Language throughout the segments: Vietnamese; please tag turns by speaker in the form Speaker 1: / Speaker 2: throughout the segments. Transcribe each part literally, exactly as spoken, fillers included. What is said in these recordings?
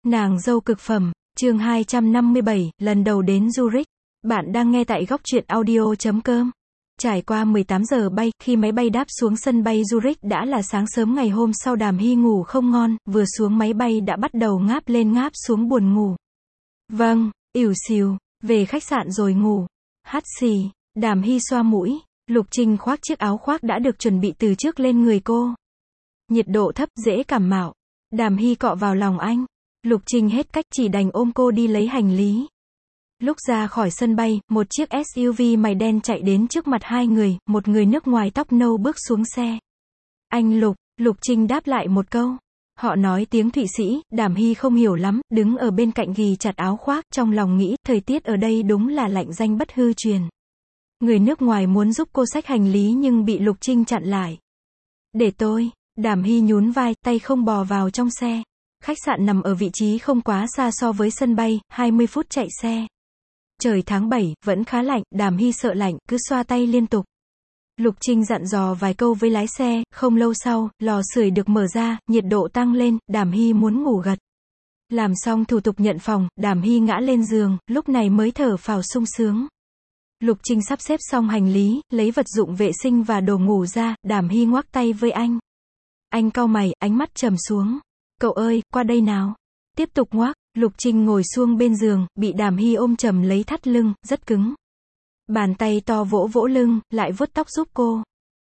Speaker 1: Nàng dâu cực phẩm, chương hai trăm năm mươi bảy, lần đầu đến Zurich. Bạn đang nghe tại góc truyện audio chấm com. Trải qua mười tám giờ bay, khi máy bay đáp xuống sân bay Zurich đã là sáng sớm ngày hôm sau. Đàm Hy ngủ không ngon, vừa xuống máy bay đã bắt đầu ngáp lên ngáp xuống buồn ngủ. Vâng, ỉu xìu, về khách sạn rồi ngủ. Hắt xì, Đàm Hy xoa mũi, Lục Trinh khoác chiếc áo khoác đã được chuẩn bị từ trước lên người cô. Nhiệt độ thấp, dễ cảm mạo. Đàm Hy cọ vào lòng anh. Lục Trinh hết cách chỉ đành ôm cô đi lấy hành lý. Lúc ra khỏi sân bay, một chiếc ét u vê màu đen chạy đến trước mặt hai người, một người nước ngoài tóc nâu bước xuống xe. Anh Lục, Lục Trinh đáp lại một câu. Họ nói tiếng Thụy Sĩ, Đàm Hy không hiểu lắm, đứng ở bên cạnh ghì chặt áo khoác, trong lòng nghĩ, thời tiết ở đây đúng là lạnh danh bất hư truyền. Người nước ngoài muốn giúp cô xách hành lý nhưng bị Lục Trinh chặn lại. Để tôi, Đàm Hy nhún vai, tay không bò vào trong xe. Khách sạn nằm ở vị trí không quá xa so với sân bay, hai mươi phút chạy xe. Trời tháng bảy, vẫn khá lạnh, Đàm Hy sợ lạnh, cứ xoa tay liên tục. Lục Trinh dặn dò vài câu với lái xe, không lâu sau, lò sưởi được mở ra, nhiệt độ tăng lên, Đàm Hy muốn ngủ gật. Làm xong thủ tục nhận phòng, Đàm Hy ngã lên giường, lúc này mới thở phào sung sướng. Lục Trinh sắp xếp xong hành lý, lấy vật dụng vệ sinh và đồ ngủ ra, Đàm Hy ngoắc tay với anh. Anh cau mày, ánh mắt trầm xuống. Cậu ơi, qua đây nào. Tiếp tục ngoác, Lục Trinh ngồi xuông bên giường, bị Đàm Hy ôm chầm lấy thắt lưng, rất cứng. Bàn tay to vỗ vỗ lưng, lại vuốt tóc giúp cô.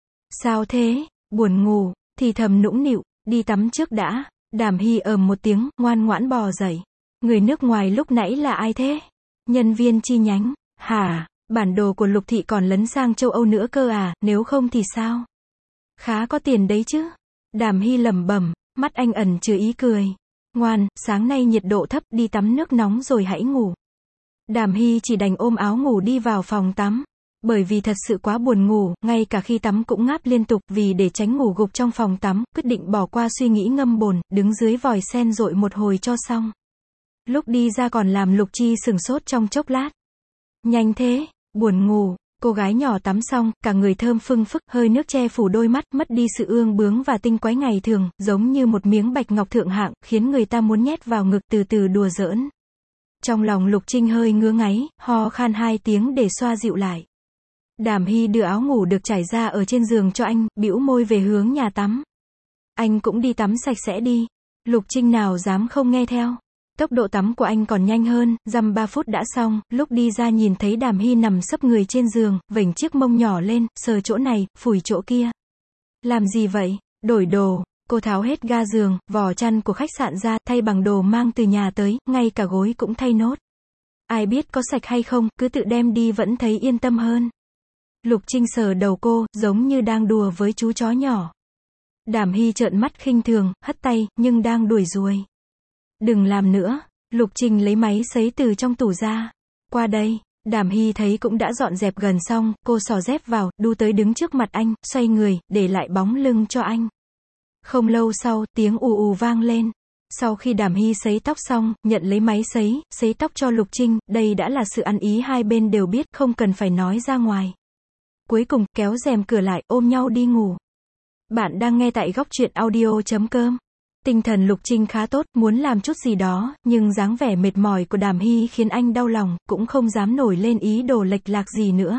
Speaker 1: Sao thế, buồn ngủ, thì thầm nũng nịu, đi tắm trước đã. Đàm Hy ầm một tiếng, ngoan ngoãn bò dậy. Người nước ngoài lúc nãy là ai thế? Nhân viên chi nhánh, hả, bản đồ của Lục Thị còn lấn sang châu Âu nữa cơ à, nếu không thì sao? Khá có tiền đấy chứ. Đàm Hy lẩm bẩm, mắt anh ẩn chứa ý cười. Ngoan, sáng nay nhiệt độ thấp, đi tắm nước nóng rồi hãy ngủ. Đàm Hy chỉ đành ôm áo ngủ đi vào phòng tắm. Bởi vì thật sự quá buồn ngủ, ngay cả khi tắm cũng ngáp liên tục, vì để tránh ngủ gục trong phòng tắm, quyết định bỏ qua suy nghĩ ngâm bồn, đứng dưới vòi sen dội một hồi cho xong. Lúc đi ra còn làm Lục Chi sửng sốt trong chốc lát. Nhanh thế, buồn ngủ. Cô gái nhỏ tắm xong, cả người thơm phưng phức, hơi nước che phủ đôi mắt, mất đi sự ương bướng và tinh quái ngày thường, giống như một miếng bạch ngọc thượng hạng, khiến người ta muốn nhét vào ngực từ từ đùa giỡn. Trong lòng Lục Trinh hơi ngứa ngáy, ho khan hai tiếng để xoa dịu lại. Đàm Hy đưa áo ngủ được trải ra ở trên giường cho anh, bĩu môi về hướng nhà tắm. Anh cũng đi tắm sạch sẽ đi. Lục Trinh nào dám không nghe theo. Tốc độ tắm của anh còn nhanh hơn, dăm ba phút đã xong, lúc đi ra nhìn thấy Đàm Hy nằm sấp người trên giường, vểnh chiếc mông nhỏ lên, sờ chỗ này, phủi chỗ kia. Làm gì vậy? Đổi đồ. Cô tháo hết ga giường, vỏ chăn của khách sạn ra, thay bằng đồ mang từ nhà tới, ngay cả gối cũng thay nốt. Ai biết có sạch hay không, cứ tự đem đi vẫn thấy yên tâm hơn. Lục Trinh sờ đầu cô, giống như đang đùa với chú chó nhỏ. Đàm Hy trợn mắt khinh thường, hất tay, nhưng đang đuổi ruồi. Đừng làm nữa. Lục Trinh lấy máy sấy từ trong tủ ra. Qua đây. Đàm Hy thấy cũng đã dọn dẹp gần xong, cô xỏ dép vào, đu tới đứng trước mặt anh, xoay người, để lại bóng lưng cho anh. Không lâu sau, tiếng ù ù vang lên. Sau khi Đàm Hy sấy tóc xong, nhận lấy máy sấy, sấy tóc cho Lục Trinh, đây đã là sự ăn ý hai bên đều biết, không cần phải nói ra ngoài. Cuối cùng, kéo rèm cửa lại, ôm nhau đi ngủ. Bạn đang nghe tại góc truyện audio chấm com. Tinh thần Lục Trinh khá tốt, muốn làm chút gì đó, nhưng dáng vẻ mệt mỏi của Đàm Hy khiến anh đau lòng, cũng không dám nổi lên ý đồ lệch lạc gì nữa.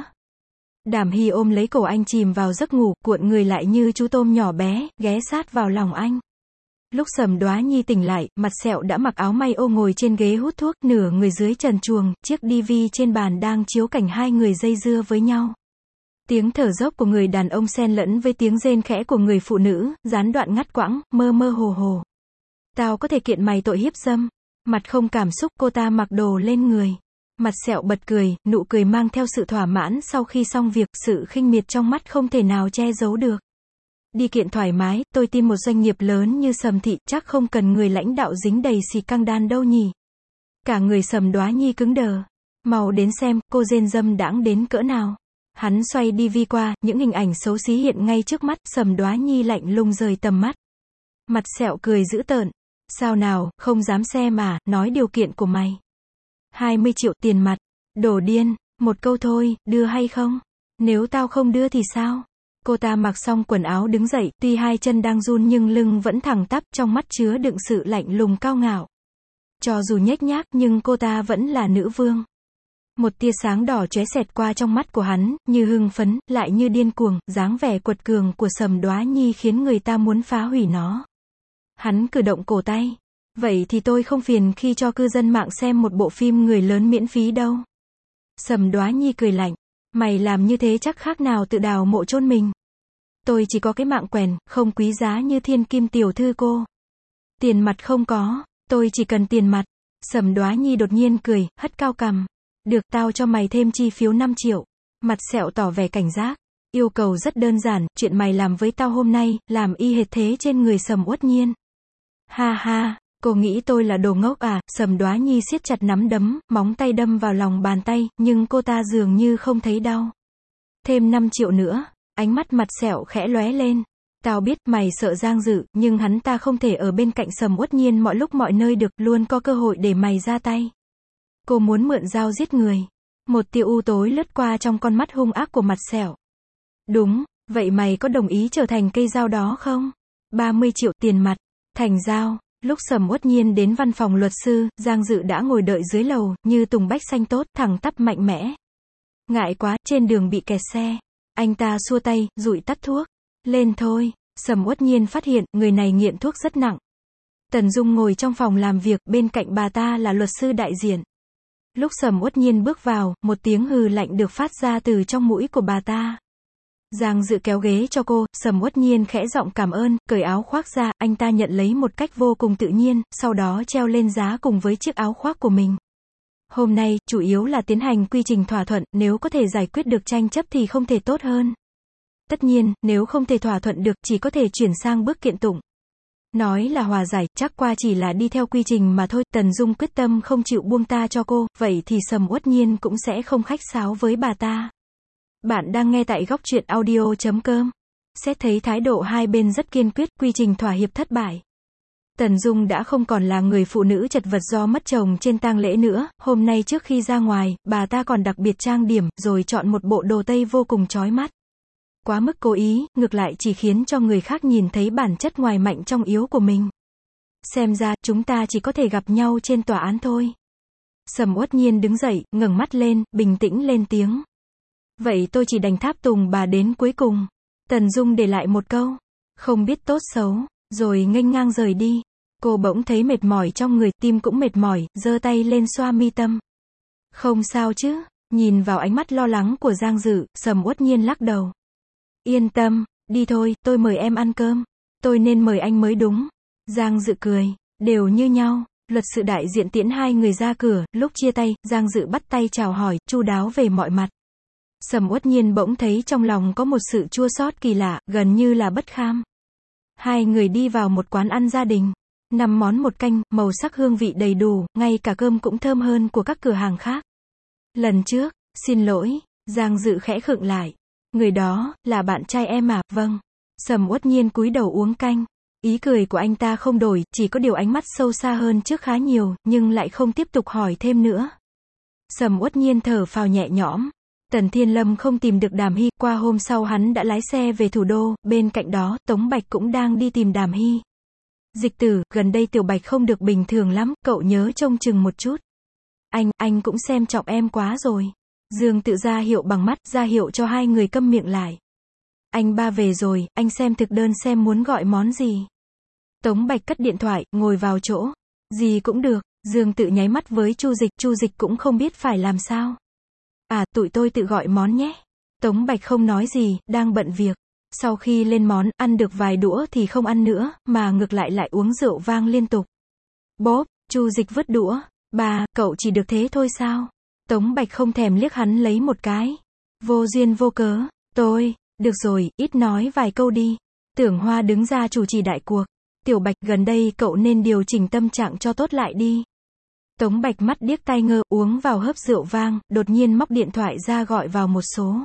Speaker 1: Đàm Hy ôm lấy cổ anh chìm vào giấc ngủ, cuộn người lại như chú tôm nhỏ bé, ghé sát vào lòng anh. Lúc Sầm Đoá Nhi tỉnh lại, mặt sẹo đã mặc áo may ô ngồi trên ghế hút thuốc, nửa người dưới trần truồng, chiếc ti vi trên bàn đang chiếu cảnh hai người dây dưa với nhau. Tiếng thở dốc của người đàn ông xen lẫn với tiếng rên khẽ của người phụ nữ, gián đoạn ngắt quãng, mơ mơ hồ hồ. Tao có thể kiện mày tội hiếp dâm. Mặt không cảm xúc, cô ta mặc đồ lên người. Mặt sẹo bật cười, nụ cười mang theo sự thỏa mãn sau khi xong việc, sự khinh miệt trong mắt không thể nào che giấu được. Đi kiện thoải mái, tôi tin một doanh nghiệp lớn như Sầm Thị, chắc không cần người lãnh đạo dính đầy xì căng đan đâu nhỉ. Cả người Sầm Đoá Nhi cứng đờ. Mau đến xem, cô rên dâm đãng đến cỡ nào. Hắn xoay ti vi qua, những hình ảnh xấu xí hiện ngay trước mắt, Sầm Đoá Nhi lạnh lùng rời tầm mắt. Mặt sẹo cười dữ tợn. Sao nào, không dám xem à, nói điều kiện của mày. hai mươi triệu tiền mặt. Đồ điên, một câu thôi, đưa hay không? Nếu tao không đưa thì sao? Cô ta mặc xong quần áo đứng dậy, tuy hai chân đang run nhưng lưng vẫn thẳng tắp, trong mắt chứa đựng sự lạnh lùng cao ngạo. cho dù nhếch nhác, nhưng cô ta vẫn là nữ vương. Một tia sáng đỏ chóe xẹt qua trong mắt của hắn, như hưng phấn, lại như điên cuồng, dáng vẻ quật cường của Sầm Đoá Nhi khiến người ta muốn phá hủy nó. Hắn cử động cổ tay. Vậy thì tôi không phiền khi cho cư dân mạng xem một bộ phim người lớn miễn phí đâu. Sầm Đoá Nhi cười lạnh. Mày làm như thế chắc khác nào tự đào mộ chôn mình. Tôi chỉ có cái mạng quèn, không quý giá như thiên kim tiểu thư cô. Tiền mặt không có, tôi chỉ cần tiền mặt. Sầm Đoá Nhi đột nhiên cười, hất cao cằm. Được, tao cho mày thêm chi phiếu năm triệu. Mặt sẹo tỏ vẻ cảnh giác. Yêu cầu rất đơn giản, chuyện mày làm với tao hôm nay, làm y hệt thế trên người Sầm Uất Nhiên. Ha ha, cô nghĩ tôi là đồ ngốc à? Sầm Đoá Nhi siết chặt nắm đấm, móng tay đâm vào lòng bàn tay, nhưng cô ta dường như không thấy đau. Thêm năm triệu nữa, ánh mắt mặt sẹo khẽ lóe lên. Tao biết mày sợ Giang Dự, nhưng hắn ta không thể ở bên cạnh Sầm Uất Nhiên mọi lúc mọi nơi được, luôn có cơ hội để mày ra tay. Cô muốn mượn dao giết người. Một tia u tối lướt qua trong con mắt hung ác của mặt sẹo. Đúng, vậy mày có đồng ý trở thành cây dao đó không? ba mươi triệu tiền mặt, thành dao. Lúc Sầm Uất Nhiên đến văn phòng luật sư, Giang Dự đã ngồi đợi dưới lầu, như tùng bách xanh tốt, thẳng tắp mạnh mẽ. Ngại quá, trên đường bị kẹt xe. Anh ta xua tay, dụi tắt thuốc. Lên thôi. Sầm Uất Nhiên phát hiện, người này nghiện thuốc rất nặng. Tần Dung ngồi trong phòng làm việc, bên cạnh bà ta là luật sư đại diện. Lúc Sầm Uất Nhiên bước vào, một tiếng hừ lạnh được phát ra từ trong mũi của bà ta. Giang Dự kéo ghế cho cô, Sầm Uất Nhiên khẽ giọng cảm ơn, cởi áo khoác ra, anh ta nhận lấy một cách vô cùng tự nhiên, sau đó treo lên giá cùng với chiếc áo khoác của mình. Hôm nay, chủ yếu là tiến hành quy trình thỏa thuận, nếu có thể giải quyết được tranh chấp thì không thể tốt hơn. Tất nhiên, nếu không thể thỏa thuận được, chỉ có thể chuyển sang bước kiện tụng. Nói là hòa giải, chắc qua chỉ là đi theo quy trình mà thôi. Tần Dung quyết tâm không chịu buông ta cho cô, vậy thì Sầm Uất Nhiên cũng sẽ không khách sáo với bà ta. Bạn đang nghe tại góc truyện audio chấm com. Xét thấy thái độ hai bên rất kiên quyết, quy trình thỏa hiệp thất bại. Tần Dung đã không còn là người phụ nữ chật vật do mất chồng trên tang lễ nữa, hôm nay trước khi ra ngoài, bà ta còn đặc biệt trang điểm, rồi chọn một bộ đồ tây vô cùng chói mắt. Quá mức cố ý, ngược lại chỉ khiến cho người khác nhìn thấy bản chất ngoài mạnh trong yếu của mình. Xem ra, chúng ta chỉ có thể gặp nhau trên tòa án thôi. Sầm Uất Nhiên đứng dậy, ngẩng mắt lên, bình tĩnh lên tiếng. Vậy tôi chỉ đành tháp tùng bà đến cuối cùng. Tần Dung để lại một câu. Không biết tốt xấu, rồi nghênh ngang rời đi. Cô bỗng thấy mệt mỏi trong người, tim cũng mệt mỏi, giơ tay lên xoa mi tâm. Không sao chứ, nhìn vào ánh mắt lo lắng của Giang Dự, Sầm Uất Nhiên lắc đầu. Yên tâm, đi thôi, tôi mời em ăn cơm. Tôi nên mời anh mới đúng. Giang Dự cười, đều như nhau. Luật sư đại diện tiễn hai người ra cửa, lúc chia tay, Giang Dự bắt tay chào hỏi, chu đáo về mọi mặt. Sầm Uất Nhiên bỗng thấy trong lòng có một sự chua xót kỳ lạ, gần như là bất kham. Hai người đi vào một quán ăn gia đình. Năm món một canh, màu sắc hương vị đầy đủ, ngay cả cơm cũng thơm hơn của các cửa hàng khác. Lần trước, xin lỗi, Giang Dự khẽ khựng lại. Người đó, là bạn trai em à? Vâng. Sầm Uất Nhiên cúi đầu uống canh. Ý cười của anh ta không đổi, chỉ có điều ánh mắt sâu xa hơn trước khá nhiều, nhưng lại không tiếp tục hỏi thêm nữa. Sầm Uất Nhiên thở phào nhẹ nhõm. Tần Thiên Lâm không tìm được Đàm Hy, qua hôm sau hắn đã lái xe về thủ đô, bên cạnh đó, Tống Bạch cũng đang đi tìm Đàm Hy. Dịch Tử, gần đây Tiểu Bạch không được bình thường lắm, cậu nhớ trông chừng một chút. Anh, anh cũng xem trọng em quá rồi. Dương Tự ra hiệu bằng mắt, ra hiệu cho hai người câm miệng lại. Anh ba về rồi, anh xem thực đơn xem muốn gọi món gì. Tống Bạch cất điện thoại, ngồi vào chỗ. Gì cũng được. Dương Tự nháy mắt với Chu Dịch, Chu Dịch cũng không biết phải làm sao. À, tụi tôi tự gọi món nhé. Tống Bạch không nói gì, đang bận việc. Sau khi lên món, ăn được vài đũa thì không ăn nữa, mà ngược lại lại uống rượu vang liên tục. Bốp, Chu Dịch vứt đũa. Bà, cậu chỉ được thế thôi sao? Tống Bạch không thèm liếc hắn lấy một cái. Vô duyên vô cớ. Tôi, được rồi, ít nói vài câu đi. Tưởng Hoa đứng ra chủ trì đại cuộc. Tiểu Bạch, gần đây cậu nên điều chỉnh tâm trạng cho tốt lại đi. Tống Bạch mắt điếc tai ngơ, uống vào hớp rượu vang, đột nhiên móc điện thoại ra gọi vào một số.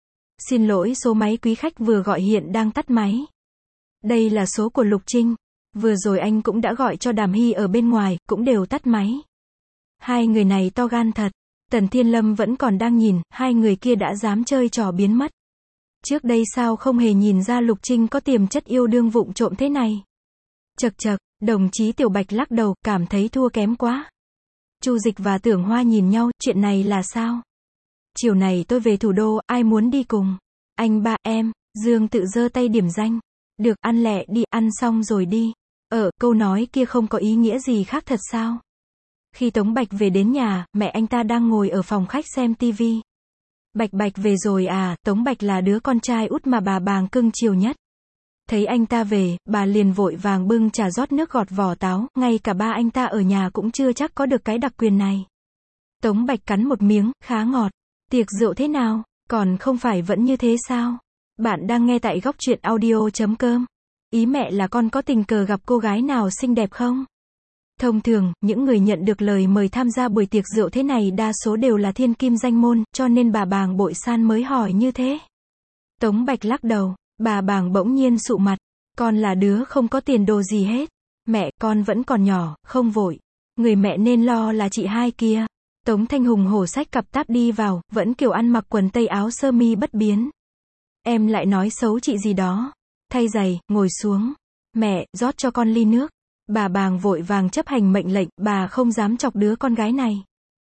Speaker 1: Xin lỗi, số máy quý khách vừa gọi hiện đang tắt máy. Đây là số của Lục Trinh. Vừa rồi anh cũng đã gọi cho Đàm Hy ở bên ngoài, cũng đều tắt máy. Hai người này to gan thật. Tần Thiên Lâm vẫn còn đang nhìn, hai người kia đã dám chơi trò biến mất. Trước đây sao không hề nhìn ra Lục Trinh có tiềm chất yêu đương vụng trộm thế này. Chậc chậc, đồng chí Tiểu Bạch lắc đầu, cảm thấy thua kém quá. Chu Dịch và Tưởng Hoa nhìn nhau, chuyện này là sao? Chiều này tôi về thủ đô, ai muốn đi cùng? Anh ba, em, Dương tự giơ tay điểm danh. Được, ăn lẹ đi, ăn xong rồi đi. Ờ, câu nói kia không có ý nghĩa gì khác thật sao? Khi Tống Bạch về đến nhà, mẹ anh ta đang ngồi ở phòng khách xem tivi. Bạch Bạch về rồi à? Tống Bạch là đứa con trai út mà bà bàng cưng chiều nhất. Thấy anh ta về, bà liền vội vàng bưng trà rót nước gọt vỏ táo, ngay cả ba anh ta ở nhà cũng chưa chắc có được cái đặc quyền này. Tống Bạch cắn một miếng, khá ngọt. Tiệc rượu thế nào? Còn không phải vẫn như thế sao? Bạn đang nghe tại góc truyện audio chấm com. Ý mẹ là con có tình cờ gặp cô gái nào xinh đẹp không? Thông thường, những người nhận được lời mời tham gia buổi tiệc rượu thế này đa số đều là thiên kim danh môn, cho nên bà bàng bội san mới hỏi như thế. Tống Bạch lắc đầu, bà bàng bỗng nhiên sụ mặt. Con là đứa không có tiền đồ gì hết. Mẹ, con vẫn còn nhỏ, không vội. Người mẹ nên lo là chị hai kia. Tống Thanh hùng hổ xách cặp táp đi vào, vẫn kiểu ăn mặc quần tây áo sơ mi bất biến. Em lại nói xấu chị gì đó. Thay giày, ngồi xuống. Mẹ, rót cho con ly nước. Bà bàng vội vàng chấp hành mệnh lệnh, bà không dám chọc đứa con gái này.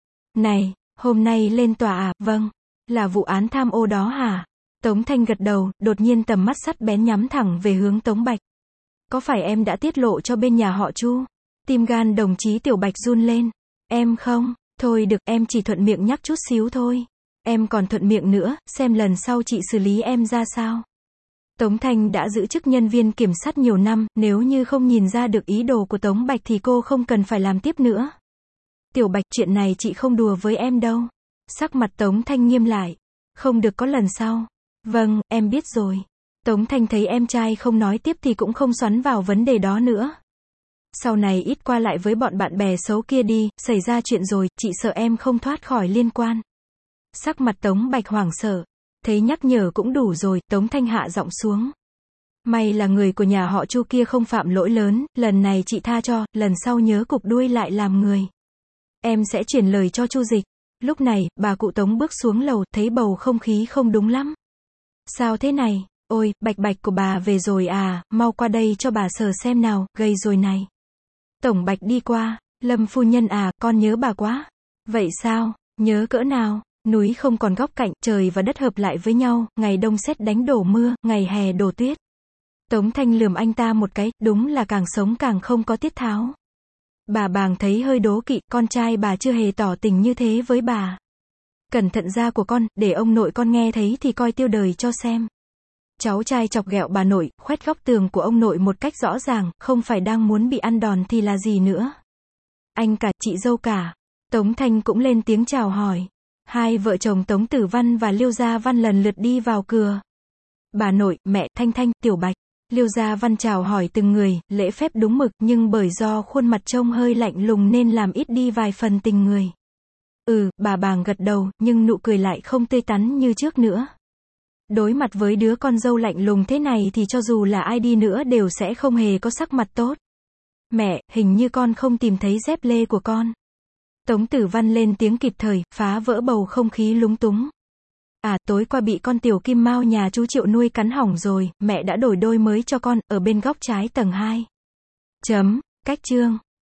Speaker 1: Này, hôm nay lên tòa à? Vâng. Là vụ án tham ô đó hả? Tống Thanh gật đầu, đột nhiên tầm mắt sắt bén nhắm thẳng về hướng Tống Bạch. Có phải em đã tiết lộ cho bên nhà họ Chu? Tim gan đồng chí Tiểu Bạch run lên. Em không, thôi được, em chỉ thuận miệng nhắc chút xíu thôi. Em còn thuận miệng nữa, xem lần sau chị xử lý em ra sao. Tống Thanh đã giữ chức nhân viên kiểm sát nhiều năm, nếu như không nhìn ra được ý đồ của Tống Bạch thì cô không cần phải làm tiếp nữa. Tiểu Bạch, chuyện này chị không đùa với em đâu. Sắc mặt Tống Thanh nghiêm lại. Không được có lần sau. Vâng, em biết rồi. Tống Thanh thấy em trai không nói tiếp thì cũng không xoắn vào vấn đề đó nữa. Sau này ít qua lại với bọn bạn bè xấu kia đi, xảy ra chuyện rồi, chị sợ em không thoát khỏi liên quan. Sắc mặt Tống Bạch hoảng sợ. Thấy nhắc nhở cũng đủ rồi, Tống Thanh hạ giọng xuống. May là người của nhà họ Chu kia không phạm lỗi lớn, lần này chị tha cho, lần sau nhớ cụp đuôi lại làm người. Em sẽ chuyển lời cho Chu Dịch. Lúc này, bà cụ Tống bước xuống lầu, thấy bầu không khí không đúng lắm. Sao thế này? Ôi, Bạch Bạch của bà về rồi à, mau qua đây cho bà sờ xem nào, gầy rồi này. Tổng Bạch đi qua, Lâm phu nhân à, con nhớ bà quá. Vậy sao, nhớ cỡ nào? Núi không còn góc cạnh, trời và đất hợp lại với nhau, ngày đông sét đánh đổ mưa, ngày hè đổ tuyết. Tống Thanh lườm anh ta một cái, đúng là càng sống càng không có tiết tháo. Bà bàng thấy hơi đố kỵ, con trai bà chưa hề tỏ tình như thế với bà. Cẩn thận da của con, để ông nội con nghe thấy thì coi tiêu đời cho xem. Cháu trai chọc ghẹo bà nội, khoét góc tường của ông nội một cách rõ ràng, không phải đang muốn bị ăn đòn thì là gì nữa. Anh cả, chị dâu cả. Tống Thanh cũng lên tiếng chào hỏi. Hai vợ chồng Tống Tử Văn và Liêu Gia Văn lần lượt đi vào cửa. Bà nội, mẹ, Thanh Thanh, Tiểu Bạch. Liêu Gia Văn chào hỏi từng người, lễ phép đúng mực, nhưng bởi do khuôn mặt trông hơi lạnh lùng nên làm ít đi vài phần tình người. Ừ, bà bàng gật đầu, nhưng nụ cười lại không tươi tắn như trước nữa. Đối mặt với đứa con dâu lạnh lùng thế này thì cho dù là ai đi nữa đều sẽ không hề có sắc mặt tốt. Mẹ, hình như con không tìm thấy dép lê của con. Tống Tử Văn lên tiếng kịp thời, phá vỡ bầu không khí lúng túng. À, tối qua bị con tiểu kim mao nhà chú Triệu nuôi cắn hỏng rồi, mẹ đã đổi đôi mới cho con, ở bên góc trái tầng hai. Chấm, cách chương.